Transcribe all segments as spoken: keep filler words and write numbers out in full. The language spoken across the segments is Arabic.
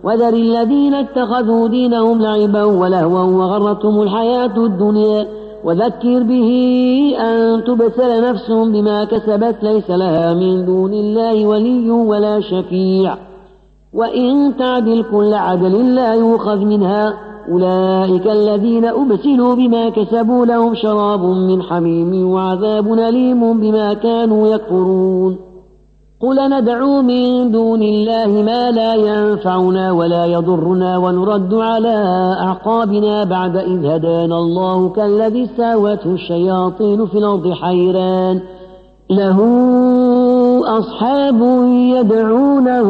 وذر الذين اتخذوا دينهم لعبا ولهوا وغرتهم الحياة الدنيا وذكر به أن تبسل نفس بما كسبت ليس لها من دون الله ولي ولا شفيع وإن تعدل كل عدل لا يؤخذ منها أولئك الذين أبسلوا بما كسبوا لهم شراب من حميم وعذاب أليم بما كانوا يكفرون قل ندعو من دون الله ما لا ينفعنا ولا يضرنا ونرد على أعقابنا بعد إذ هدانا الله كالذي استهوته الشياطين في الأرض حيران له أصحاب يدعونه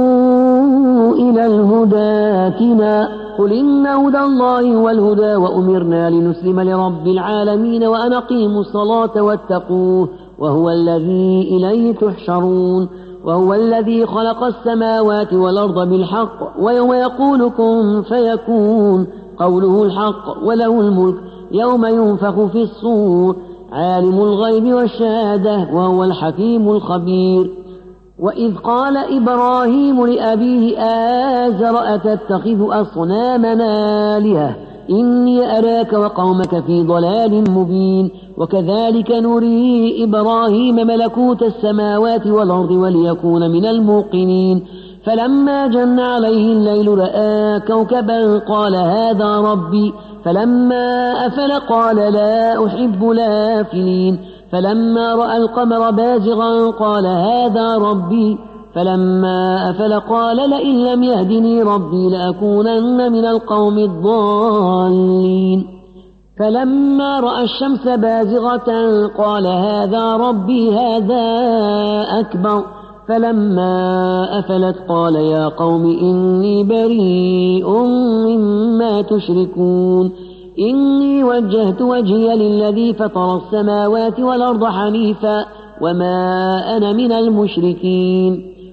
إلى الهدى ائتنا قل إن هدى الله هو الهدى وأمرنا لنسلم لرب العالمين وأن أقيموا الصلاة واتقوه وهو الذي إليه تحشرون وهو الذي خلق السماوات والأرض بالحق ويوم يقول كن فيكون قوله الحق وله الملك يوم ينفخ في الصور عالم الغيب والشهادة وهو الحكيم الخبير وإذ قال إبراهيم لأبيه آزر أتتخذ أصنامنا آلهة إني أراك وقومك في ضلال مبين وكذلك نري إبراهيم ملكوت السماوات والأرض وليكون من الموقنين فلما جن عليه الليل رأى كوكبا قال هذا ربي فلما أفل قال لا أحب الآفلين فلما رأى القمر بازغا قال هذا ربي فلما أفل قال لئن لم يهدني ربي لأكونن من القوم الضالين فلما رأى الشمس بازغة قال هذا ربي هذا أكبر فلما أفلت قال يا قوم إني بريء مما تشركون إني وجهت وجهي للذي فطر السماوات والأرض حنيفا وما أنا من المشركين